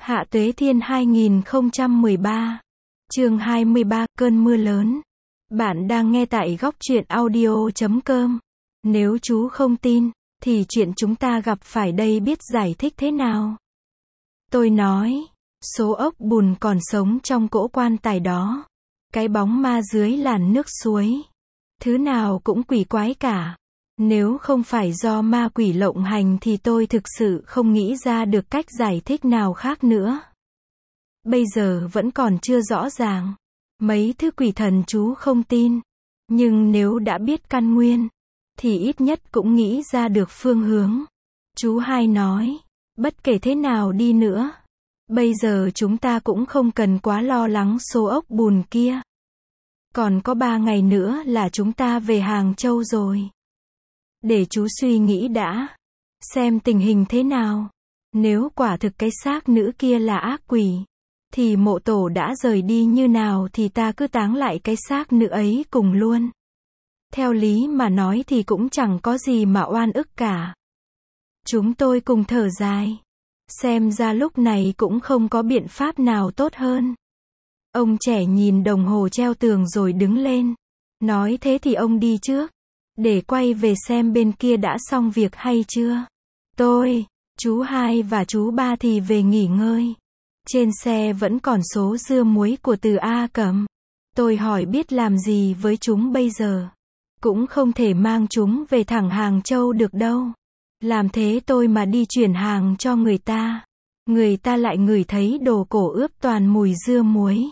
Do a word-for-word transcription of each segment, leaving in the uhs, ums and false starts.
Hạ Tuế Thiên hai nghìn không trăm mười ba. Chương hai mươi ba, cơn mưa lớn. Bạn đang nghe tại góc truyện audio chấm com. Nếu chú không tin, thì chuyện chúng ta gặp phải đây biết giải thích thế nào? Tôi nói, số ốc bùn còn sống trong cỗ quan tài đó. Cái bóng ma dưới làn nước suối. Thứ nào cũng quỷ quái cả. Nếu không phải do ma quỷ lộng hành thì tôi thực sự không nghĩ ra được cách giải thích nào khác nữa. Bây giờ vẫn còn chưa rõ ràng. Mấy thứ quỷ thần chú không tin. Nhưng nếu đã biết căn nguyên, thì ít nhất cũng nghĩ ra được phương hướng. Chú hai nói, bất kể thế nào đi nữa, bây giờ chúng ta cũng không cần quá lo lắng số ốc bùn kia. Còn có ba ngày nữa là chúng ta về Hàng Châu rồi. Để chú suy nghĩ đã, xem tình hình thế nào. Nếu quả thực cái xác nữ kia là ác quỷ, thì mộ tổ đã rời đi như nào thì ta cứ táng lại cái xác nữ ấy cùng luôn. Theo lý mà nói thì cũng chẳng có gì mà oan ức cả. Chúng tôi cùng thở dài. Xem ra lúc này cũng không có biện pháp nào tốt hơn. Ông trẻ nhìn đồng hồ treo tường rồi đứng lên. Nói thế thì ông đi trước, để quay về xem bên kia đã xong việc hay chưa. Tôi, chú hai và chú ba thì về nghỉ ngơi. Trên xe vẫn còn số dưa muối của Từ A Cẩm. Tôi hỏi biết làm gì với chúng bây giờ. Cũng không thể mang chúng về thẳng Hàng Châu được đâu. Làm thế tôi mà đi chuyển hàng cho người ta, người ta lại ngửi thấy đồ cổ ướp toàn mùi dưa muối.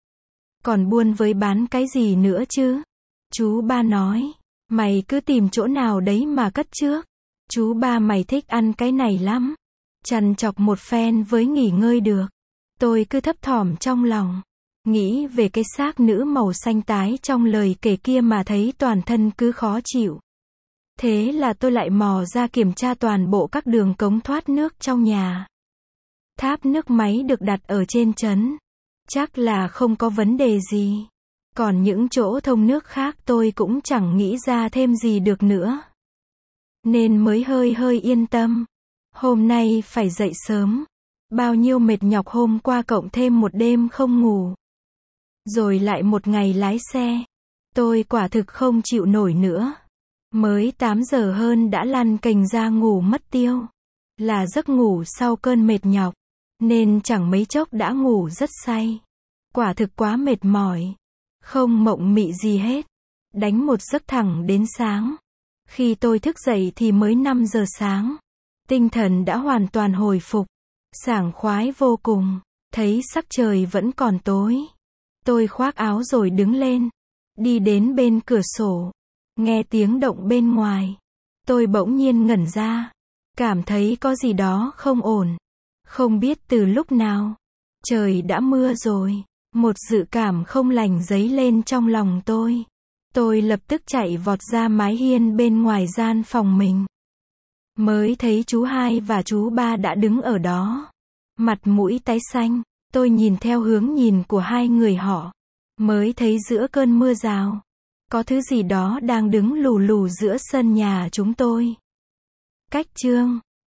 Còn buôn với bán cái gì nữa chứ? Chú ba nói, mày cứ tìm chỗ nào đấy mà cất trước. Chú ba mày thích ăn cái này lắm. Trằn trọc một phen với nghỉ ngơi được. Tôi cứ thấp thỏm trong lòng, nghĩ về cái xác nữ màu xanh tái trong lời kể kia mà thấy toàn thân cứ khó chịu. Thế là tôi lại mò ra kiểm tra toàn bộ các đường cống thoát nước trong nhà. Tháp nước máy được đặt ở trên trấn. Chắc là không có vấn đề gì. Còn những chỗ thông nước khác tôi cũng chẳng nghĩ ra thêm gì được nữa. Nên mới hơi hơi yên tâm. Hôm nay phải dậy sớm. Bao nhiêu mệt nhọc hôm qua cộng thêm một đêm không ngủ. Rồi lại một ngày lái xe. Tôi quả thực không chịu nổi nữa. Mới tám giờ hơn đã lăn cành ra ngủ mất tiêu. Là giấc ngủ sau cơn mệt nhọc. Nên chẳng mấy chốc đã ngủ rất say. Quả thực quá mệt mỏi. Không mộng mị gì hết. Đánh một giấc thẳng đến sáng. Khi tôi thức dậy thì mới năm giờ sáng. Tinh thần đã hoàn toàn hồi phục. Sảng khoái vô cùng. Thấy sắc trời vẫn còn tối. Tôi khoác áo rồi đứng lên. Đi đến bên cửa sổ. Nghe tiếng động bên ngoài. Tôi bỗng nhiên ngẩn ra. Cảm thấy có gì đó không ổn. Không biết từ lúc nào. Trời đã mưa rồi. Một dự cảm không lành dấy lên trong lòng tôi. Tôi lập tức chạy vọt ra mái hiên bên ngoài gian phòng mình. Mới thấy chú hai và chú ba đã đứng ở đó. Mặt mũi tái xanh. Tôi nhìn theo hướng nhìn của hai người họ. Mới thấy giữa cơn mưa rào. Có thứ gì đó đang đứng lù lù giữa sân nhà chúng tôi. Cách chương